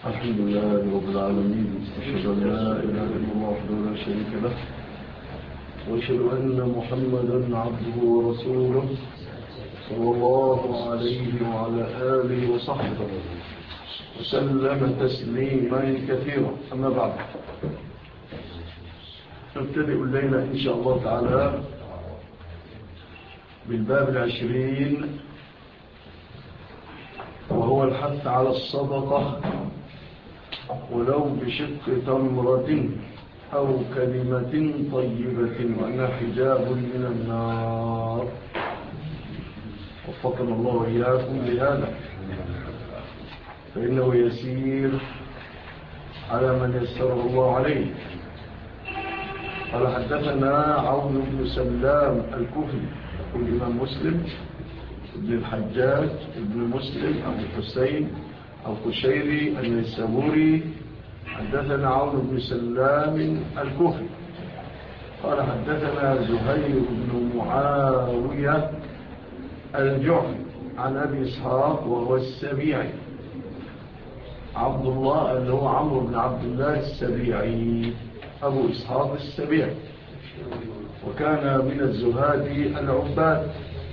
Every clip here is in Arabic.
الحمد لله رب العالمين، أشهد أن لا إله إلا الله وحده لا شريك له، وأشهد أن محمدا عبده ورسوله صلى الله عليه وعلى آله وصحبه وسلم تسليما كثيرا. أما بعد، نبتدئ الليلة إن شاء الله تعالى بالباب 20، وهو الحث على الصدقة ولو بشق تمرة أو كلمة طيبة، وأنها حجاب من النار. وفقنا الله وإياكم لهذا، فإنه يسير على من يسره الله عليه. قال حدثنا عون بن سلام الكوفي، يقول الإمام مسلم ابن الحجاج ابن مسلم أبو الحسين أو قشيري النيسابوري، حدثنا عون بن سلام الكوفي قال حدثنا زهير بن معاوية الجعفي عن أبي إسحاق وهو السبيعي، عبد الله اللي هو عمرو بن عبد الله السبيعي أبو إسحاق السبيعي، وكان من الزهاد العباد،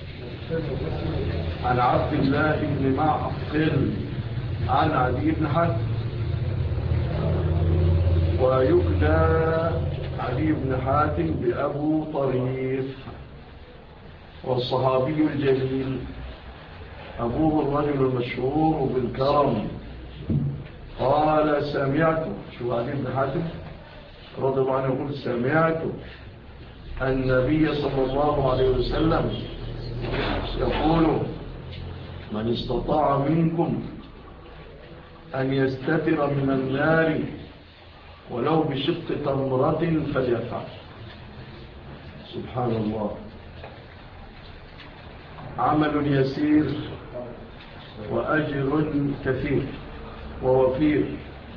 عن عبد الله بن معقل عن علي بن حاتم. ويكنى علي بن حاتم بأبو طريف، والصحابي الجليل، أبوه الرجل المشهور بالكرم. قال سمعت، شو علي بن حاتم رضي الله عنه يقول سمعت النبي صلى الله عليه وسلم يقول: من استطاع منكم أن يستتر من النار ولو بشق تمرة فليفعل. سبحان الله، عمل يسير وأجر كثير ووفير.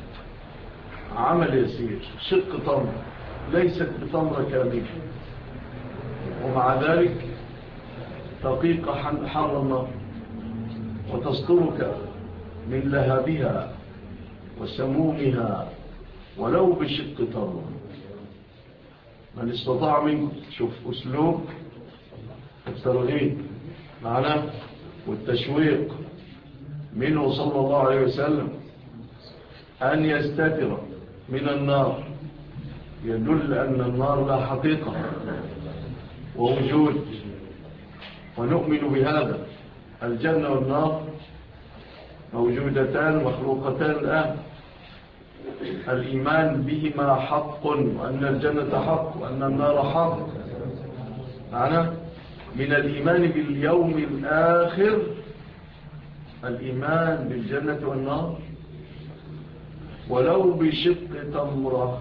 عمل يسير، شق تمر، ليست بتمرة كاملة، ومع ذلك تقيق حر النار وتسترك من لهبها وسمومها ولو بشق تمر. من استطاع منكم، شوف أسلوب الترغيب معنا والتشويق منه صلى الله عليه وسلم أن يستتر من النار، يدل أن النار لا حقيقة ووجود، ونؤمن بهذا. الجنة والنار موجودتان مخلوقتان الآن، الإيمان بهما حق، وأن الجنة حق وأن النار حق. معنا من الإيمان باليوم الآخر الإيمان بالجنة والنار، ولو بشق تمرة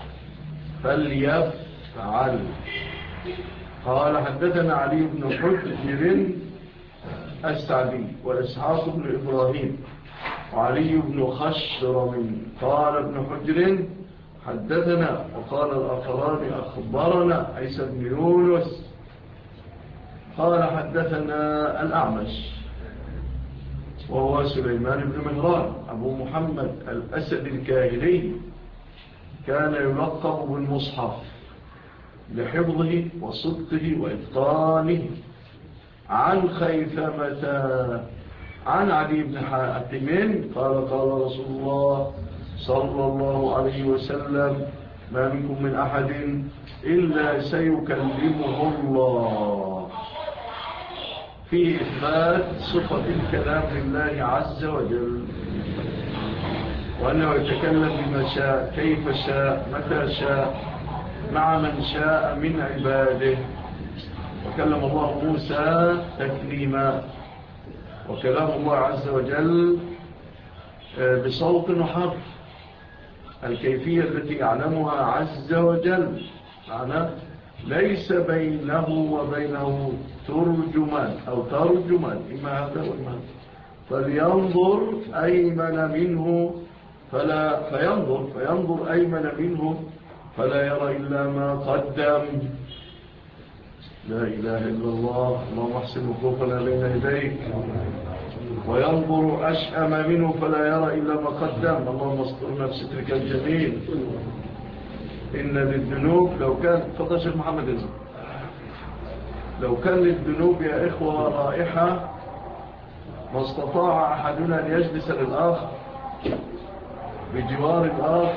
فليفعل. قال حدثنا علي بن حجر السعدي وإسحاق بن إبراهيم وعلي بن خشرم. قال ابن حجر حدثنا، وقال الآخران أخبرنا عيسى بن يونس قال حدثنا الأعمش وهو سليمان بن مهران أبو محمد الأسد الكاهلي، كان يلقب بالمصحف لحفظه وصدقه وإتقانه. عن خيثمة عن علي بن حاتم قال قال رسول الله صلى الله عليه وسلم: ما منكم من أحد إلا سيكلمه الله. في إثبات صفة الكلام لله عز وجل، وأنه يتكلم بما شاء كيف شاء متى شاء مع من شاء من عباده. وكلم الله موسى تكليما، وكلام الله عز وجل بصوت وحرف، الكيفية التي يعلمها عز وجل. معناه ليس بينه وبينه ترجمان أو ترجمان، إما هذا وإما هذا. فلينظر أيمن منه فينظر أيمن منه فلا يرى إلا ما قدم. لا إله إلا الله. اللهم احسن وقوفنا بين يديك. وينظر أشأم منه فلا يرى إلا ما قدم. اللهم استرنا بسترك الجميل. إن للذنوب لو كان فضل شيخ محمد إذن لو كان للذنوب يا إخوة رائحة ما استطاع أحدنا أن يجلس للآخر بجوار الآخر،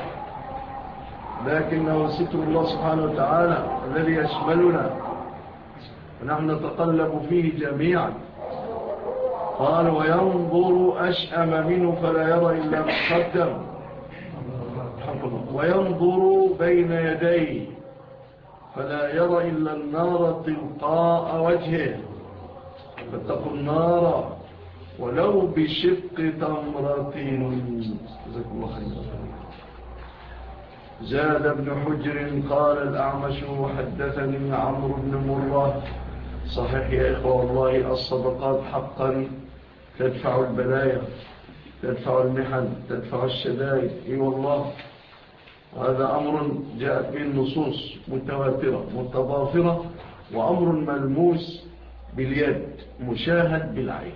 لكنه ستر الله سبحانه وتعالى الذي يشملنا ونحن نتقلب فيه جميعا. قال وينظر أشأم منه فلا يرى إلا ما قدم، وينظر بين يديه فلا يرى إلا النار تلقاء وجهه، فاتقوا النار ولو بشق تمرة. جزاكم الله خيرا. زاد ابن حجر قال الأعمش حدثني عمرو بن مرة. صحيح يا إخوة والله الصدقات حقا تدفع البلايا، تدفع المحن، تدفع الشدائد. اي والله، وهذا أمر جاءت به النصوص متواترة متضافرة، وأمر ملموس باليد مشاهد بالعين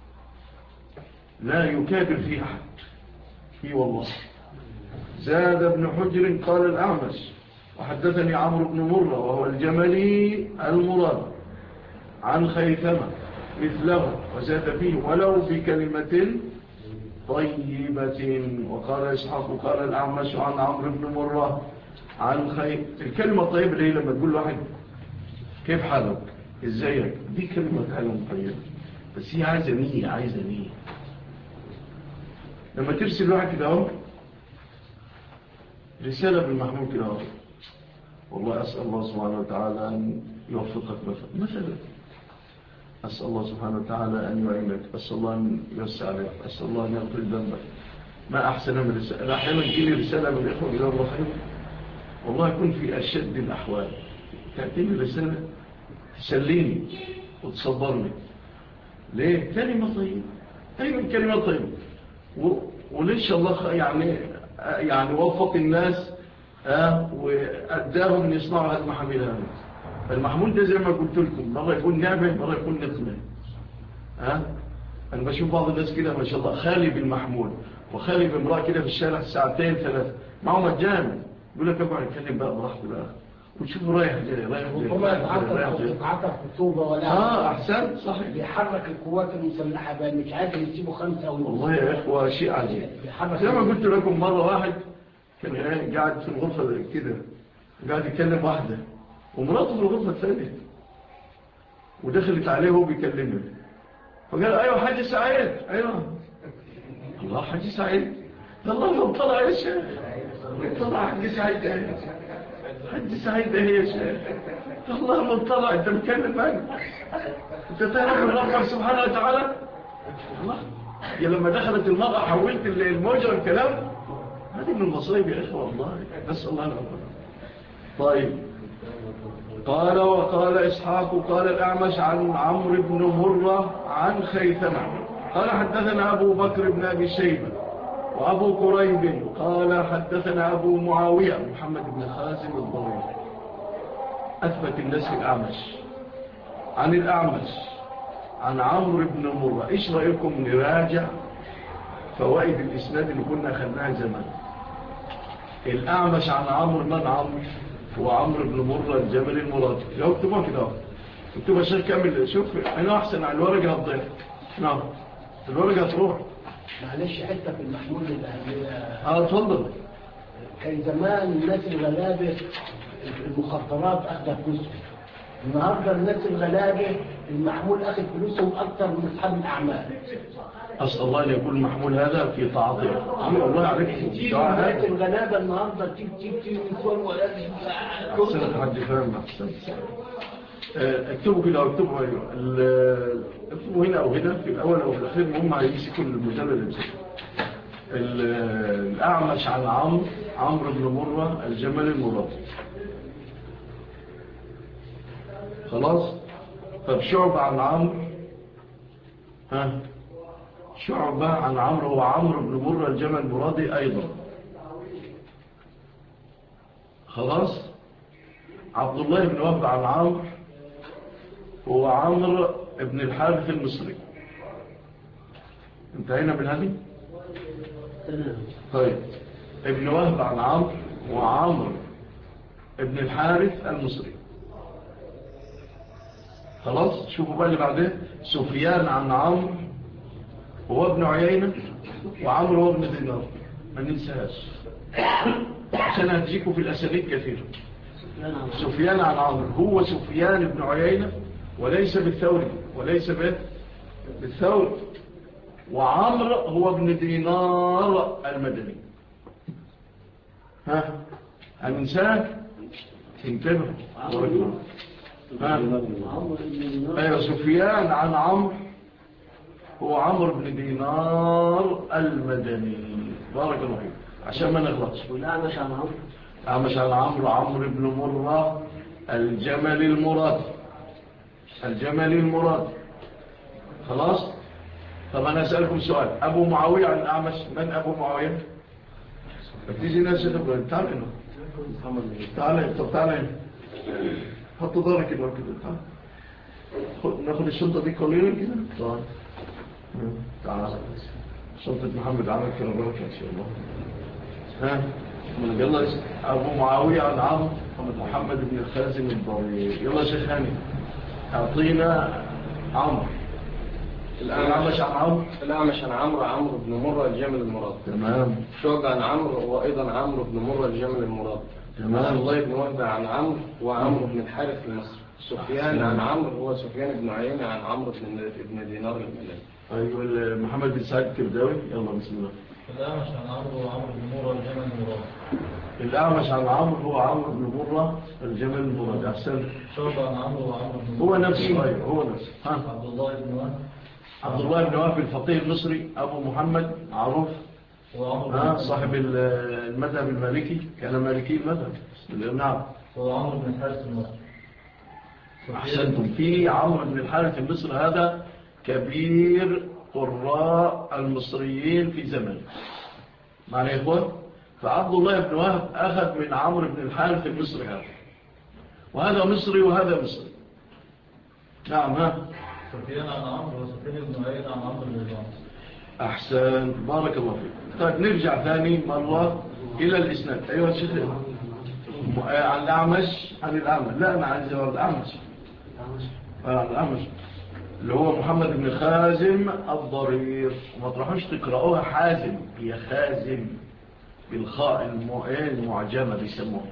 لا يكابر فيه أحد. اي والله. زاد ابن حجر قال الأعمش وحدثني عمرو بن مرة وهو الجملي المراد عن خيثمة مثله، وزاد فيه ولو بكلمة طيبة. وقال إسحاق قال الأعمش عن عمرو بن مرة عن الكلمة الطيبة اللي لما تقول واحد كيف حالك ازيك، دي كلمة طيبة، بس هي عايزة نية. لما ترسل واحد كده رسالة بالمحمول كده والله أسأل الله سبحانه وتعالى أن يوفقك مثلا، أسأل الله سبحانه وتعالى أن يعينك، أسأل الله أن يوسع عليك، أسأل الله أن يغفر ذنبك. ما أحسن من رسالة. أحيانا تجيني رسالة من الإخوة إلى الله خير والله يكون في أشد الأحوال، تأتيني رسالة تسليني وتصبرني. ليه؟ كلمة طيبة، أيوة كلمة طيبة. وليش الله يعني وفق الناس وأداهم أن يصنعوا هذا المحامل هذا. المحمول ده زي ما قلت لكم مرة يكون نعمة مرة يكون نقمة. أنا بشوف بعض الناس كده ما شاء الله خالي بالمحمول وخالي بامرأة كده في الشارع ساعتين ثلاثة معه مجانا، يقول لك أبقى نتكلم بقى براحته بقى وتشوفوا رايح جاي وطبعا يتعاطف خطوبة ولا أحسن صحيح. بيحرك القوات المسلحة بقى مش عادل يسيبوا 5 أو والله يا إخوة شيء عجيب. زي ما قلت لكم مرة واحد كان قاعد في الغرفة كده قاعد يتكلم واحدة ومراته في الغرفة الثانية ودخلت عليه وهو بيكلمه، فقال أيوة حاج سعيد. أيوة الله حاج سعيد، الله مطلع يا شيخ، مطلع حاج سعيد ايه، حاج سعيد ايه يا شيخ، الله مطلع انت مكلم عنه، انت تعرف من ربك سبحانه وتعالى. الله يا لما دخلت المرأة حولت الموجة والكلام. هذه من المصايب يا إخوة والله، نسأل الله العافية. طيب قال وقال إسحاق قال الأعمش عن عمرو بن مرة عن خيثمة قال حدثنا أبو بكر بن أبي شيبة وأبو كريب قال حدثنا أبو معاوية محمد بن خازم الضرير. أثبت الناس في الأعمش عن الأعمش عن عمرو بن مرة. إيش رأيكم نراجع فوائد الإسناد اللي كنا أخذناها زمان؟ الأعمش عن عمرو من عمرو هو عمرو بن مرة الجمل المرادي. لو اكتبها كده اكتبها شيخ كامل، شوف أنا أحسن على الورقة هتضيع. نعم الورقة هتروح. معلش حتة في المحمول الأهلية. اتفضل. كان زمان الناس الغلابة المخدرات أخذ فلوسهم، النهاردة الناس الغلابة المحمول أخذ فلوسهم أكثر من أصحاب الأعمال. أسأل الله أن يكون المحمول هذا في طاعته. الله عليك الناس الغلابة النهاردة تيب نسوان ولا أحسن حد فهم. أحسن اكتبوا كده أو اكتبوا اكتبوا هنا أو هنا في الأول أو في الأخير هم هيمسكوا المجلد المسكوا. الأعمش عن عمرو بن مرة الجمل المرادي. خلاص. طب شعبة عن عمرو شعبة عن عمرو هو عمرو بن مرة الجمل المرادي أيضا. خلاص. عبد الله بن وهب عن عمرو هو عمرو بن الحارث المصري. انتهينا من هذه. طيب ابن وهب عن عمرو وعمرو ابن الحارث المصري. خلاص شوفوا بقى اللي بعدين. سفيان عن عمرو هو ابن عيينة وعمرو هو ابن دينار، ما ننساهاش عشان هتجيكوا في الأساليب كثيرة. سفيان عن عمرو هو سفيان ابن عيينة وليس بالثوري وليس بالثوري، وعمرو هو ابن دينار المدني. ها هننساه تنتبه. ايوه سفيان عن عمرو هو عمرو بن دينار المدني. بارك الله فيك عشان ما نغلطش. والأعمش عن عمرو أعمش عن عمرو عمرو بن مرة الجمل المرادي. الجمل المرادي. خلاص. طب أنا أسألكم سؤال. أبو معاوية عن الأعمش من أبو معاوية؟ بتيجي ناس يقول تعال هنا تعال. طب تعال هنا حط ضارك كده تعال ناخد الشنطة دي قليلا كده. تعال شنطة محمد عمل كده بركة إن شاء الله. ها يلا أبو معاوية عن عمرو محمد بن الخازم الضرير. يلا شيخ هاني أعطينا عمرو. الأعمش عن عمرو. الأعمش عن عمرو بن مرة الجمل المراد. تمام. شعبة عن عمرو وأيضا عمرو بن مرة الجمل المراد. تمام. عبد الله بن وهب عن عمرو وعمرو بن الحارث المصري. سفيان عن عمرو هو سفيان بن عيينة عن عمرو بن دينار المدني. أيوة محمد بن سعيد الكرداوي. يلا بسم الله. الأعمش عن عمرو وعمرو بن مرة الجمل المراد. الأعمش عن عمرو هو عمرو بن مرة الجمل المراد. أحسن. شعبة عن عمرو وعمرو بن مرة هو نفسه. أيوة هو نفسه. عبد الله بن وهب. عبد الله بن وهب الفقيه المصري أبو محمد معروف. صاحب المذهب المالكي. كان مالكي المذهب. نعم. هو عمرو بن الحارث المصري. أحسنتم. في عمرو بن الحارث المصري هذا كبير قراء المصريين في زمنه. معنى يا إخوان فعبد الله بن وهب أخذ من عمرو بن الحارث المصري هذا، وهذا مصري وهذا مصري. نعم. ها سفيان عن عمرو وسفيان بن عيينة عن عمرو بن دينار. أحسن بارك الله فيك. طيب نرجع ثاني مرة إلى الإسناد. أيها الشيخ عن الأعمش عن الأعمش. لا أنا عايز الأعمش. الأعمش اللي هو محمد بن خازم الضرير. وما تروحوش تقرأوها حازم، هي خازم بالخاء المعجمة بيسموها.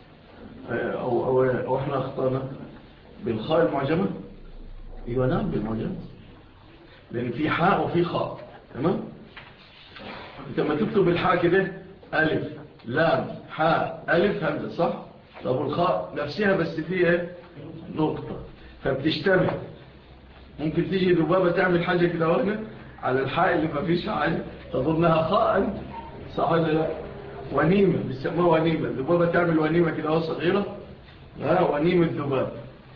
أو احنا اخطأنا بالخاء المعجمة. ايوه نعم بالمعجمة، لأن في حاء وفي خاء. تمام. انت ما تكتب الحاء كده ألف لام حاء ألف همزة صح؟ طب الخاء نفسها بس فيها نقطة فبتجتمع. ممكن تيجي ذبابة تعمل حاجة كده وهنا على الحاء اللي ما فيش حاجة تظنها خاء صح ولا لا؟ ونيمة بيسموها ونيمة. الذبابة تعمل ونيمة كده صغيرة. ونيمة ذباب.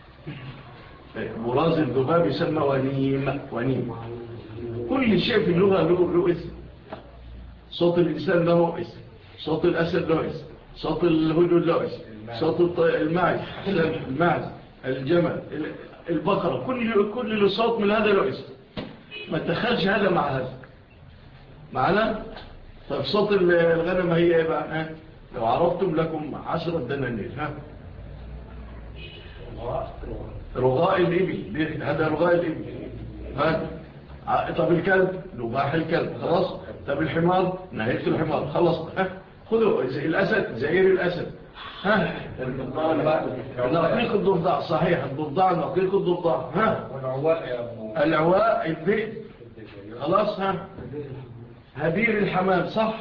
براز الذباب يسمى ونيمة. كل شيء في اللغة له اسم. صوت الإنسان له اسم، صوت الأسد له اسم، صوت الهدود له اسم، صوت الماعز الجمل البقرة. كل صوت من هذا له اسم. ما تخلش هذا مع هذا معنا. طيب صوت الغنم هي ايه بقى؟ لو عرفتم لكم 10 دنانير. رغاء الإبل. هذا رغاء الإبل. طب الكلب نباح الكلب. خلاص. طب الحمار نهيت الحمار. خلاص. خذوا الأسد زئير الأسد. نقيق الضفدع. صحيح الضفدع نقيق الضفدع. والعواء يا أبو العواء الذئب. خلاص. هبير الحمام صح.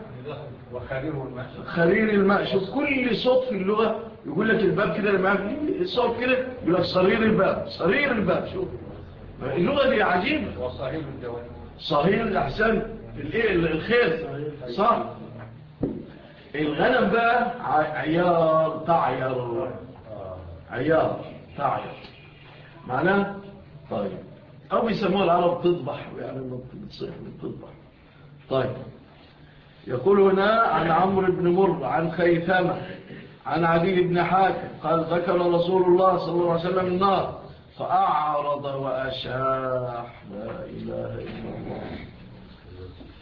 وخرير الماء. شوف كل صوت في اللغة يقول لك الباب كده لما الصوت كده يقول لك صرير الباب. شوف اللغة دي عجيبة. وصهيل الجوانب. صهيل الأحسن الخير صح. الغنم بقى عيار تعير معناه. طيب أو بيسموها العرب تضبح، يعني بتصيح تضبح. طيب يقول هنا عن عمرو بن مر عن خيثمة عن عدي بن حاتم قال ذكر رسول الله صلى الله عليه وسلم النار فأعرض وأشاح. لا إله إلا الله.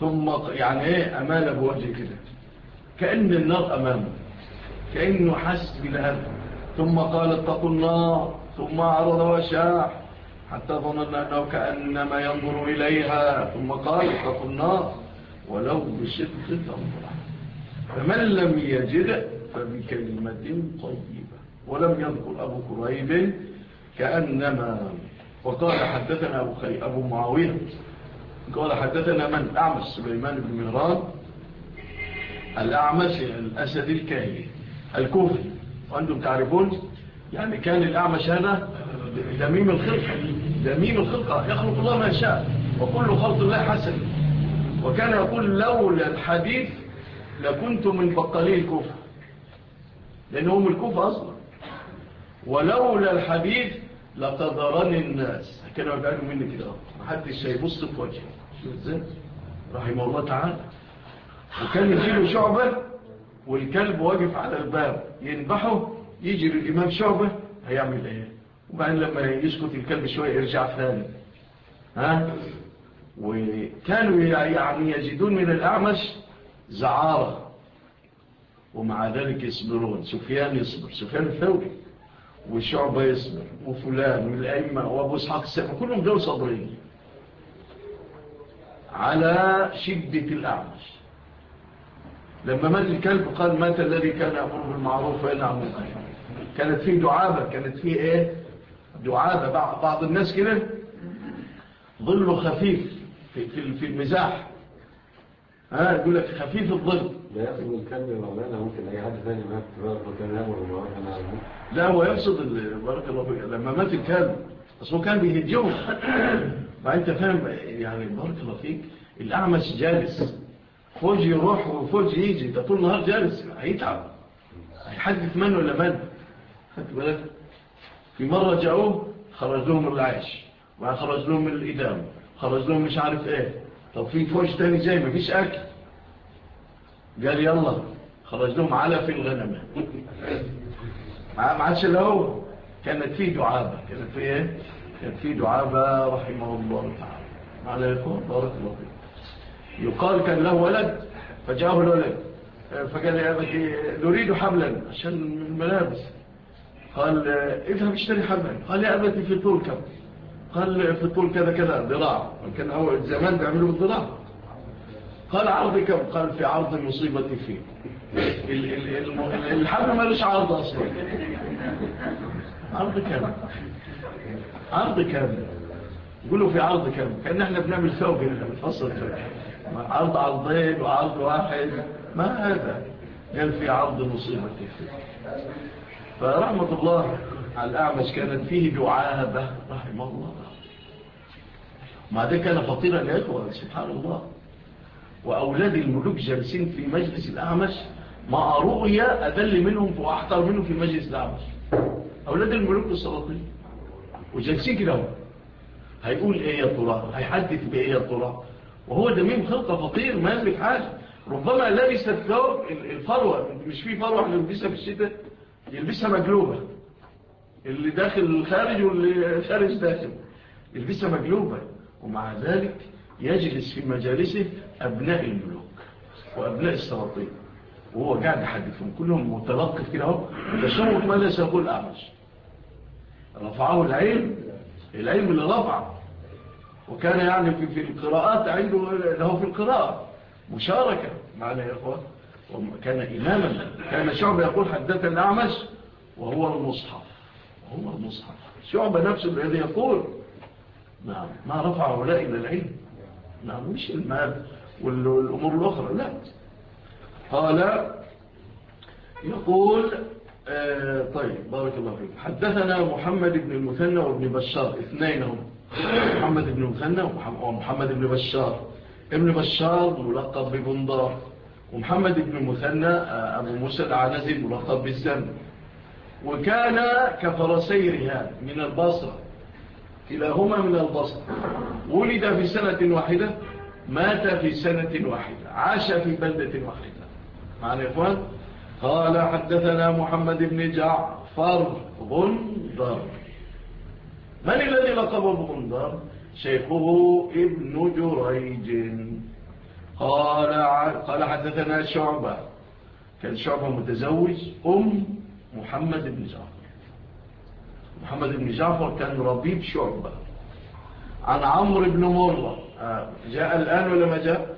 ثم يعني ايه أمال بوجه كده كأن النار أمامه، كأنه حس بالهدف، ثم قال اتقوا النار، ثم عرض وشاح حتى ظننا أنه كأنما ينظر إليها، ثم قال اتقوا النار ولو بشق تمرة، فمن لم يجد فبكلمة طيبة. ولم يذكر أبو كريب كأنما. وقال حدثنا أبو معاوية قال حدثنا من أعمش سليمان بن مهران الأعمش الأسد الكاهلي الكوفي، وأنتم تعرفون يعني كان الأعمش هذا دميم الخلقة، دميم الخلقة، يخلق الله ما شاء وكل خلق الله حسن. وكان يقول لولا الحديث لكنت من بقالي الكوفة، لأنهم الكوفة أصلا، ولولا الحديث لقدرني الناس. كانوا يقعدوا مني كده محدش هيبص في وجهي، شوف ازاي رحمه الله تعالى. وكان يجيله شعبة والكلب واقف على الباب ينبحه، يجي للإمام شعبة هيعمل ايه؟ وبعدين لما يسكت الكلب شوية يرجع ثاني. وكانوا يعني يجدون من الأعمش زعارة، ومع ذلك يصبرون. سفيان يصبر، سفيان الثوري، والشعبة يصبر، وفلان والأئمة وأبو إسحاق السابق، كلهم دول صبرين على شدة الأعمش. لما مات الكلب قال مات الذي كان يأمر بالمعروف وينهى عن المنكر. كانت فيه دعابة، كانت فيه ايه دعابة. بعض الناس كده ظله خفيف في المزاح، يقول لك خفيف الظل. لا يقصد الكلب مولانا، ممكن اي حد ثاني مات وكان يامر بالمعروف وينهى عن المنكر. لا هو يقصد بارك الله فيك لما مات الكلب، اصل هو كان بيهجوه. ما انت فاهم يعني بارك الله فيك، الأعمش جالس، فوج يروح وفوج يجي، ده طول النهار جالس، هيتعب، هيحدث من ولا من. خدت بالك؟ في مرة جاءوه خرج لهم العيش، وخرج لهم الإدام، خرج لهم مش عارف ايه. طب في فوج تاني جاي مفيش أكل، قال يلا خرج لهم على في الغنمة. ما عادش له. كانت فيه دعابة، كانت فيه ايه؟ كانت فيه دعابة رحمه الله تعالى. معنى يقول بارك الله فيه. يقال كان له ولد فجاءه الولد فقال يا أبتي نريد حبلا عشان الملابس. قال اذهب اشتري حبلا. قال يا أبتي في طول كم؟ قال في طول كذا كذا ذراع، كان أول زمان بيعملوا بالذراع. قال عرض كم؟ قال في عرض مصيبتي فيه. الحبل ما ليش عرض أصلا. عرض كم؟ عرض كم؟ يقولوا في عرض كم؟ كأن احنا بنعمل ثوب هنا بنفصل ثوب، عرض عرضين وعرض واحد، ما هذا؟ قال في عرض مصيبتي فيه. فرحمة الله على الأعمش كانت فيه دعابة رحمه الله. مع ذلك كان فطيرا يا إخوة سبحان الله. وأولاد الملوك جالسين في مجلس الأعمش، ما رؤيا أدل منهم وأحتر منهم في مجلس الأعمش. أولاد الملوك السلاطين وجالسين كده، هيقول إيه يا ترى؟ هيحدث بإيه يا ترى؟ وهو دميم خلقة فطير ما يملك حاجة. ربما لبس الثوب الفروة، مش فيه فروة اللي يلبسها في الشتاء، يلبسها مقلوبة، اللي داخل خارج واللي خارج داخل يلبسها مقلوبة. ومع ذلك يجلس في مجالسه أبناء الملوك وأبناء السلاطين، وهو قاعد يحدثهم كلهم متلقف كده اهو. تشوف ماذا سيقول الأعمش. رفعه العلم اللي رفعه. وكان يعني في القراءات عنده له في القراءة مشاركة معنا يا إخوة. وكان إماما. كان شعبة يقول حدث الأعمش وهو المصحف، وهو المصحف. شعبة نفسه الذي يقول نعم ما رفع هؤلاء إلى العلم، نعم مش المال والأمور الأخرى، لا. قال يقول طيب بارك الله فيك. حدثنا محمد بن المثنى وابن بشار، اثنين هم، محمد بن المثنى ومحمد بن بشار. ابن بشار ملقب ببندار، ومحمد بن المثنى أبو موسى العنزي ملقب بالزن. وكان كفرسي رهان من البصرة، كلاهما من البصرة. ولد في سنة واحدة، مات في سنة واحدة، عاش في بلدة واحدة. معنا يا إخوان. قال حدثنا محمد بن جعفر غندر. من الذي لقبه بغندر؟ شيخه ابن جريج. قال حدثنا شعبة، كان شعبة متزوج محمد بن جعفر. محمد بن جعفر كان ربيب شعبة. عن عمرو بن مرة، جاء الآن ولا ما جاء؟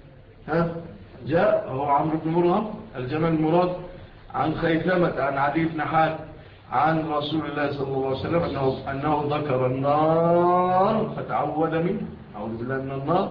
جاء، هو عمرو بن مرة الجمل المراد. عن خيثمة عن عدي بن حاتم عن رسول الله صلى الله عليه وسلم أنه ذكر النار فتعوذ منه، أعوذ بالله من النار،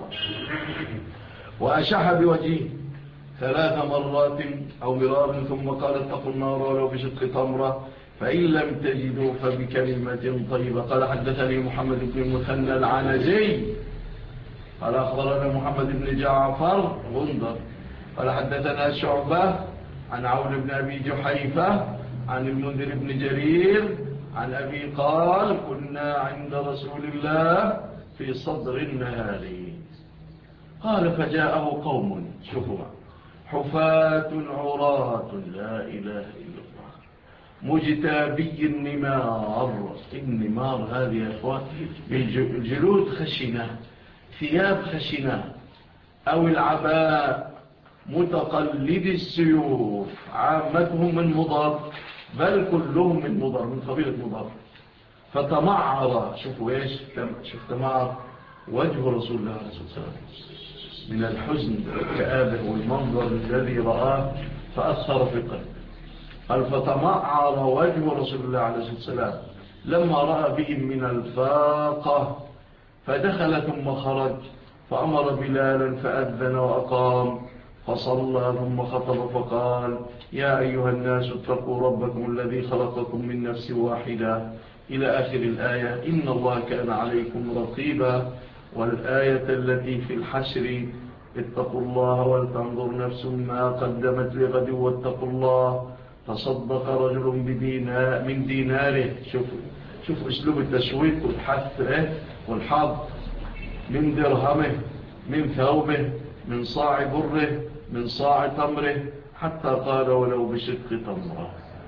وأشح بوجهه 3 مرات أو مرار، ثم قال اتقوا النار ولو بشق تمرة، فإن لم تجدوا فبكلمة طيبة. قال حدثني محمد بن المثنى العنزي قال أخبرنا محمد بن جعفر غندر قال حدثنا شعبة عن عون بن أبي جحيفة عن المنذر بن جرير عن أبي قال كنا عند رسول الله في صدر النهار. قال فجاءه قوم، شوفوا، حفاة عراة لا إله إلا الله، مجتابي النمار. النمار هذه يا أخوان الجلود خشنة، ثياب خشنة، أو العباء، متقلد السيوف، عامتهم من مضر، بل كلهم من مضر، من قبيلة مضر. فتمعر، شوفوا ايش، شوف تمعر وجه رسول الله عليه الصلاة والسلام من الحزن والكآبة والمنظر الذي رآه فأثر في قلبه. قال فتمعر وجه رسول الله عليه الصلاة والسلام لما رأى بهم من الفاقة، فدخل ثم خرج، فأمر بلالا فأذن وأقام، فصلى ثم خطب فقال يا أيها الناس اتقوا ربكم الذي خلقكم من نفس واحدة إلى آخر الآية. إن الله كان عليكم رقيبا. والآية التي في الحشر اتقوا الله ولتنظر نفس ما قدمت لغد واتقوا الله. تصدق رجل من ديناره، شوفوا اسلوب التشويق والحث والحظ، من درهمه، من ثوبه، من صاع بره، من صاع تمره، حتى قال ولو بشق تمره.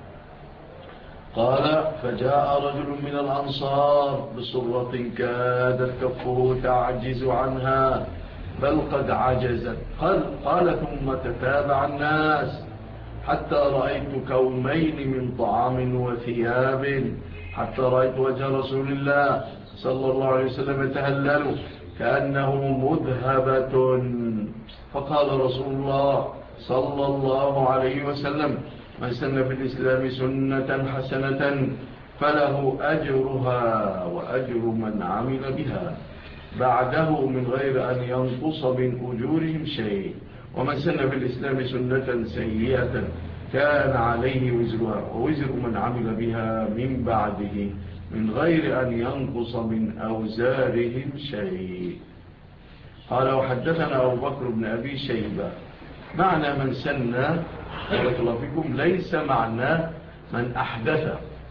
قال فجاء رجل من الأنصار بصرة كادت كفه تعجز عنها بل قد عجزت. قال ثم تتابع الناس حتى رأيت كومين من طعام وثياب، حتى رأيت وجه رسول الله صلى الله عليه وسلم يتهلل كأنه مذهبة. فقال رسول الله صلى الله عليه وسلم من سن في الإسلام سنة حسنة فله أجرها وأجر من عمل بها بعده من غير أن ينقص من أجورهم شيء، ومن سن في الإسلام سنة سيئة كان عليه وزرها ووزر من عمل بها من بعده من غير أن ينقص من أوزارهم شيء. قال وحدثنا أبو بكر بن أبي شيبة. معنى من سن بارك الله فيكم ليس معنى من أحدث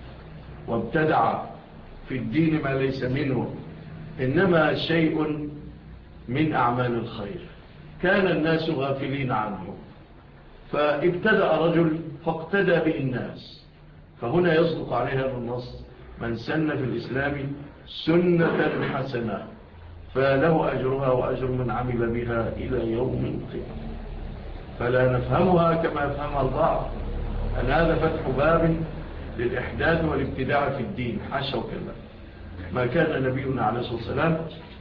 وابتدع في الدين ما ليس منه، إنما شيء من أعمال الخير كان الناس غافلين عنه، فابتدأ رجل فاقتدى به الناس، فهنا يصدق عليها النص من سن في الإسلام سنة حسنة فله أجرها وأجر من عمل بها إلى يوم القيامة. فلا نفهمها كما يفهمها البعض أن هذا فتح باب للإحداث والابتداع في الدين، حاشا وكلا. ما كان نبينا عليه الصلاة والسلام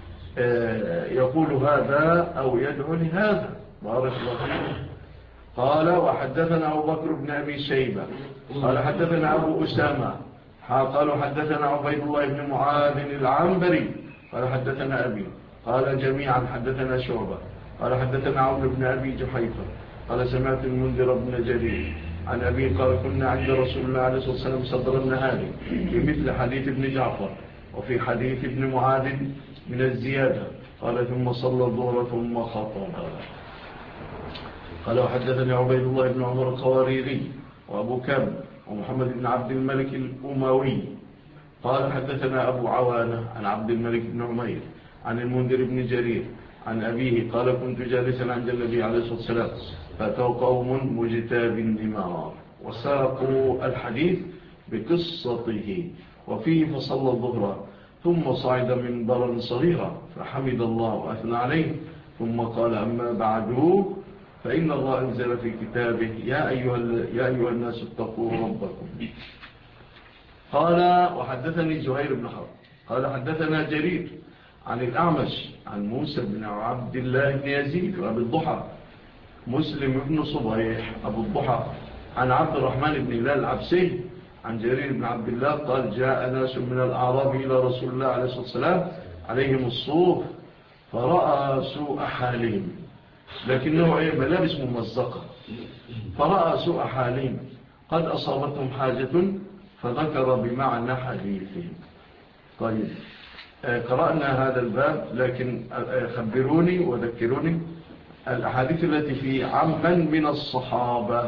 يقول هذا أو يدعو لهذا. بارك الله فيه. قال وحدثنا أبو بكر بن أبي شيبة قال حدثنا أبو أسامة قالوا حدثنا عبيد الله بن معاذ العنبري قال حدثنا أبي قال جميعا حدثنا شعبة قال حدثنا عون بن أبي جحيفة قال سمعت المنذر بن جرير عن أبي قال كنا عند رسول الله عليه الصلاة والسلام صدر النهار في مثل حديث ابن جعفر وفي حديث ابن معاذ من الزيادة. قال ثم صلى الظهر ثم خطب. قال وحدثني عبيد الله بن عمر القواريري وأبو كامل ومحمد بن عبد الملك الأموي قال حدثنا أبو عوانة عن عبد الملك بن عمير عن المنذر بن جرير عن أبيه قال كنت جالسا عند النبي عليه الصلاة والسلام فأتوا قوم مجتاب النمار وساقوا الحديث بقصته وفيه فصلى الظهر ثم صعد منبرا صغيرا فحمد الله وأثنى عليه ثم قال أما بعد فإن الله أنزل في كتابه يا أيها الناس اتقوا ربكم. قال وحدثني زهير بن حرب قال حدثنا جرير عن الأعمش عن موسى بن عبد الله بن يزيد وأبي الضحى مسلم بن صبيح أبو الضحى عن عبد الرحمن بن هلال العبسي عن جرير بن عبد الله قال جاء ناس من الأعراب إلى رسول الله عليه الصلاة والسلام عليهم الصوف فرأى سوء حالهم، لكنه ملابس ممزقة، فرأى سوء حالهم قد أصابتهم حاجة فذكر بمعنى حديثهم. طيب قرأنا هذا الباب، لكن خبروني وذكروني الأحاديث التي في عمن من الصحابة.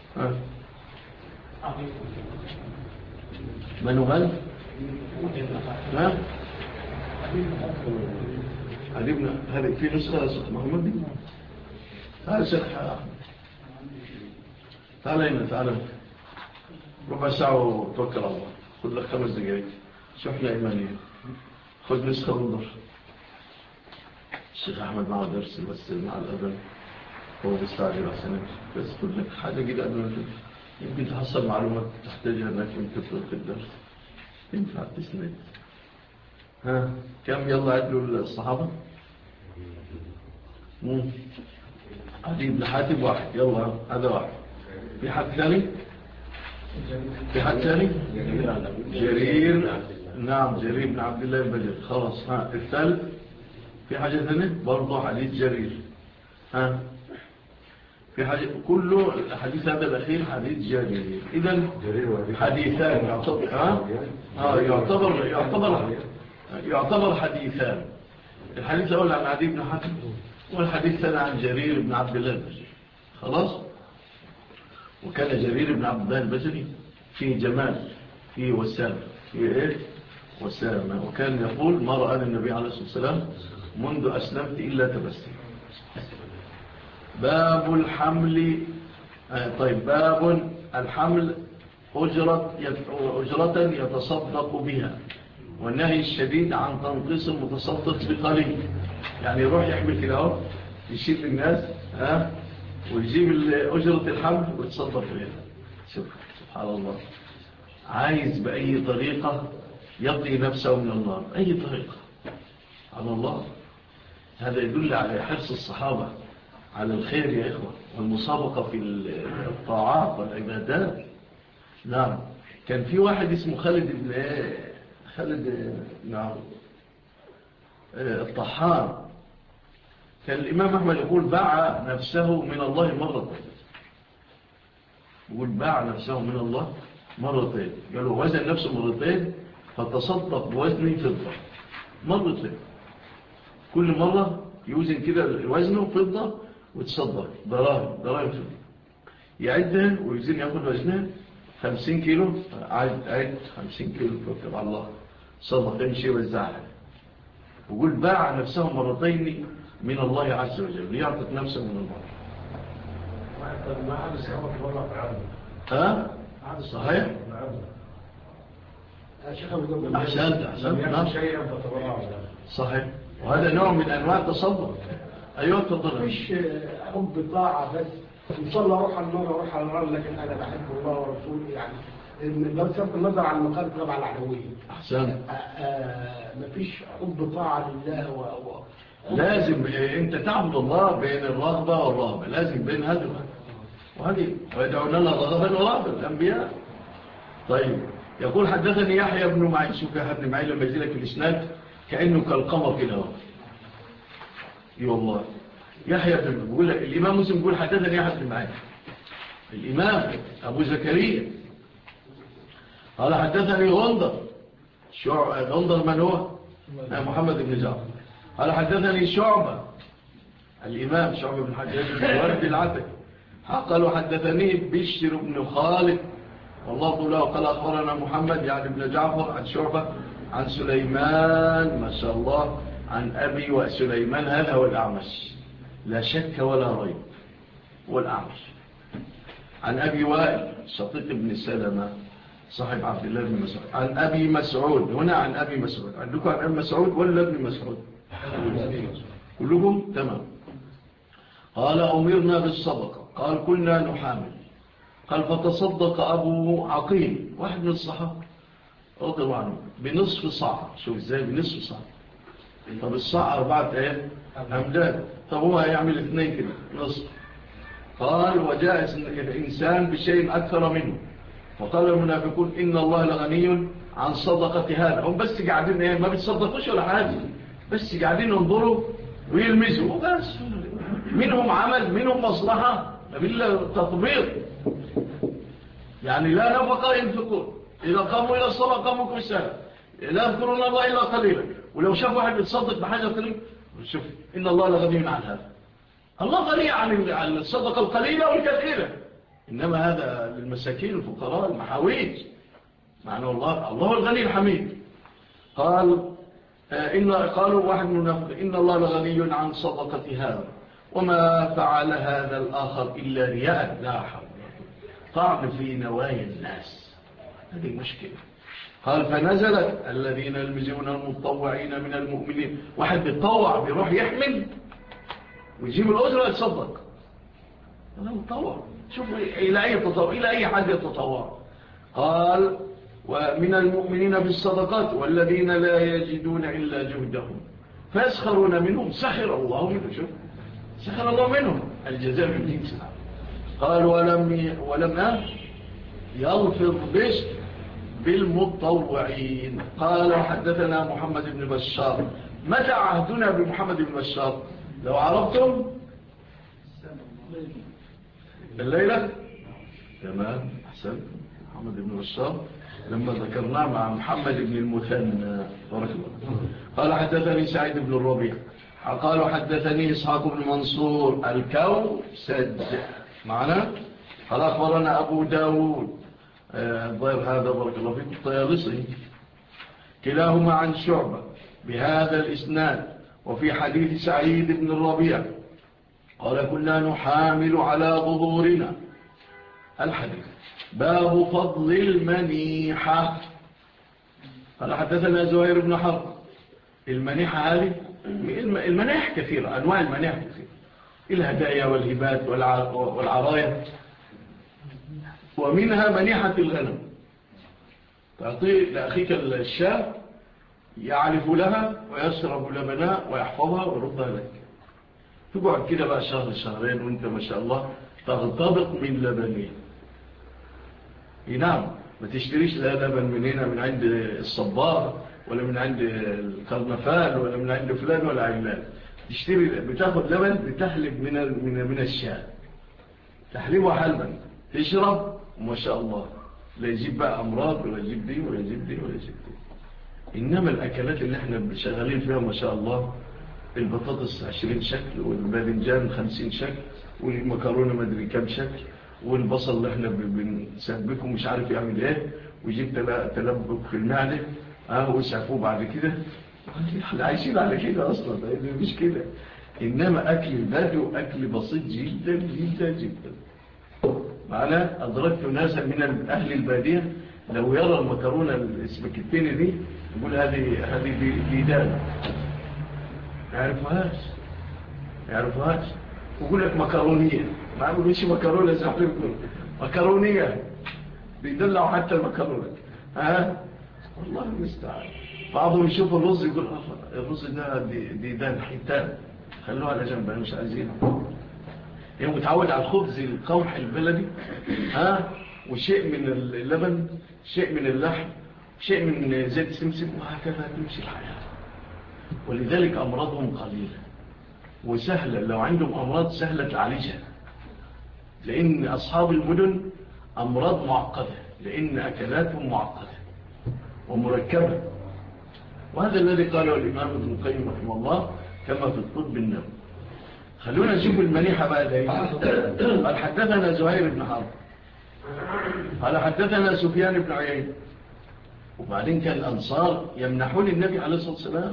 من هل؟ هذه في نسخة محمد. تعال شيخ تعال هنا، تعال ربع ساعة وتوكل الله، خذ لك 5 دقائق. شوفنا إيمانية، خذ نسخة وانظر. الشيخ أحمد معه درس بس مع الأذن هو بيستعجل عشان بس خذ لك حاجة كده قبل ما يمكن تحصل معلومات تحتاجها انك انت في الدرس، ينفع تسند. ها كم يلا عدلوا الصحابة؟ علي بن حاتم واحد، يلا هذا واحد. في حد ثاني؟ في حد ثاني؟ جرير، نعم جرير بن عبد الله البجلي. خلاص ها الثالث في حاجة ثانية برضو حديث جرير. ها في حاجة كله الحديث هذا الأخير حديث جرير. إذن حديثان يعتبر حديثان. الحديث الأول عن عدي بن حاتم والحديث الثاني عن جرير بن عبد الله البجلي. خلاص. وكان جرير بن عبد الله البجلي في جمال، في وسامة، في إيه وسامة، وكان يقول ما رأى النبي عليه الصلاة والسلام منذ أسلمت إلا تبسم. باب الحمل. طيب باب الحمل أجرة يتصدق بها، والنهي الشديد عن تنقيص المتصدق بقليل. يعني يروح يحمل كده اهو، يشيل الناس ويجيب أجرة الحمل ويتصدق بها. سبحان الله، عايز بأي طريقة يقي نفسه من النار، أي طريقة على الله. هذا يدل على حرص الصحابة على الخير يا إخوة، والمسابقة في الطاعات والعبادات. نعم كان في واحد اسمه خالد نعم الطحان، كان الإمام أحمد يقول باع نفسه من الله مرتين. يقول باع نفسه من الله مرتين، قالوا وزن نفسه مرتين فتصدق بوزن فضة مرتين، كل مرة يوزن كده وزنه فضة وتصدق دراهم فضة، يعدها ويوزن ياخد وزنها 50 كيلو، عد 50 كيلو توكل على الله، صدق يمشي وزعها. وقول باع نفسه مرتين من الله عز وجل ليعطك نفسه من الله. ما عاد الصحابة تبرع بعضهم. ها؟ صحيح؟ أحسنت نعم صحيح، وهذا نوع من أنواع التصدق. أيوة تفضل. مش حب طاعة بس، إن شاء الله أروح على النار أروح على النار، لكن أنا بحب الله ورسوله. يعني لو صرف النظر عن مقالة تبع العدوية. أحسنت. مفيش حب طاعة لله لازم أنت تعبد الله بين الرغبة والرهبة، لازم بين هذا وهذه، ويدعون الله رغبا ورهبا الأنبياء. طيب يقول حدثني يحيى بن معين. شوف يحيى بن معين لما يزيلك في الإسناد كأنه كالقمر كده. اي والله يحيى بن بيقول الإمام مسلم يقول حدثني يحيى بن معين، الإمام أبو زكريا قال حدثني غندر. غندر من هو؟ محمد بن جعفر. قال حدثني شعبة، الإمام شعبة بن حجاج بن ورد العتكي. قالوا حدثني بشر بن خالد والله له قال أخبرنا محمد يعني بن جعفر عن شعبة عن سليمان ما شاء الله عن أبي وسليمان. هذا هو الأعمش لا شك ولا ريب، هو الأعمش عن أبي وائل شقيق بن سلمة صاحب عبد الله بن مسعود عن أبي مسعود. هنا عن أبي مسعود، عندكم عن أبي مسعود ولا ابن مسعود؟ كلكم تمام. قال أمرنا بالصدقة. قال كنا نحامل. قال فتصدق أبو عقيل واحد من الصحابة رضي الله عنه بنصف صاع. شوف ازاي بنصف صاع. طب الصاع 4 أمداد. طب هو هيعمل 2 كده نصف. قال وجاء إنسان بشيء أكثر منه فقال المنافقون إن الله لغني عن صدقة هذا. هم بس قاعدين ما بيتصدقوش ولا حاجة بس قاعدين ينظروا ويلمسوا وبس. منهم عمل منهم مصلحة بالله تطبيق يعني لا نفقة ينفقون إذا قاموا إلى الصلاة قاموا كسالى لا يذكرون الله إلا قليلا ولو شاف واحد يتصدق بحاجة قليلة شوف إن الله لغني عن هذا. الله غني عن الصدقة القليلة والكثيرة إنما هذا للمساكين الفقراء المحاويج معنى الله الغني الحميد. قالوا واحد من المنافقين إن الله لغني عن صدقة هذا وما فعل هذا الآخر إلا رياء لا حول طعن في نوايا الناس. هذه مشكلة. قال فنزلت الذين يلمزون المتطوعين من المؤمنين. واحد بيتطوع بيروح يحمل ويجيب الأجرة يتصدق هذا متطوع. شوفوا إلى أي حد يتطوع. قال ومن المؤمنين بالصدقات والذين لا يجدون إلا جهدهم فيسخرون منهم سخر الله منهم. شوف سخر الله منهم الجزاء من جنس العمل. قال ولم يلفظ بالمتطوعين. قال حدثنا محمد بن بشار. متى عهدنا بمحمد بن بشار؟ لو عرفتم الليلة تمام أحسن. محمد بن بشار لما ذكرناه مع محمد بن المثنى بارك الله. قال حدثني سعيد بن الربيع قال حدثني إسحاق بن منصور الكوسج معنا. قال أخبرنا أبو داود الضير هذا بارك الله فيك الطيالسي كلاهما عن شعبة بهذا الإسناد. وفي حديث سعيد بن الربيع قال كنا نحامل على ظهورنا الحديث باب فضل المنيحة. قال حدثنا زهير بن حرب. المنيحة هذه المنيح كثيرة أنواع المنيح كثيرة الهدايا والهبات والعرايا ومنها منيحة الغنم تعطي لأخيك الشاة يعرف لها ويشرب لبنها ويحفظها ويردها لك. تقعد كده بقى شهر شهرين وانت ما شاء الله تغتبط من لبنين. نعم ما تشتريش لا لبن من هنا من عند الصبار ولا من عند القرنفال ولا من عند فلان ولا علان. تشتري بتاخد لبن بتحلب من الشاة تحليبها حلبا تشرب وما شاء الله لا يجيب بقى أمراض ولا يجيب دي ولا يجيب دي ولا يجيب دي. إنما الأكلات اللي احنا شغالين فيها ما شاء الله البطاطس 20 شكل والباذنجان 50 شكل والمكرونة مدري كم شكل والبصل اللي احنا بنسبكه مش عارف يعمل ايه ويجيب تلبك في المعدة ويسعفوه بعد كده. احنا عايشين على كده اصلا مش كده. انما اكل البدو اكل بسيط جدا جدا جدا. معنا ادركت ناسا من اهل البادية لو يرى المكرونة الاسباجيتي دي يقول هذه ديدان يعرفوهاش ويقول لك مكرونية ما يقولوش مكرونة زي ما يقولوا مكرونية بيدلعوا حتى المكرونة والله المستعان. بعضهم يشوف الرز يقول الرز ده ديدان حيتان خلوها على جنب مش عايزينه. يعني متعود على الخبز القمح البلدي وشيء من اللبن شيء من اللحم شيء من زيت سمسم وهكذا تمشي الحياة. ولذلك أمراضهم قليلة وسهلة. لو عندهم أمراض سهلة تعالجها لأن أصحاب المدن أمراض معقدة لأن أكلاتهم معقدة ومركبة. وهذا الذي قاله الإمام ابن القيم رحمه الله كما في الطب النبوي. خلونا نشوف المنيحة بقى دايما. قال حدثنا زهير بن حرب قال حدثنا سفيان بن عيينة. وبعدين كان الأنصار يمنحون النبي عليه الصلاة والسلام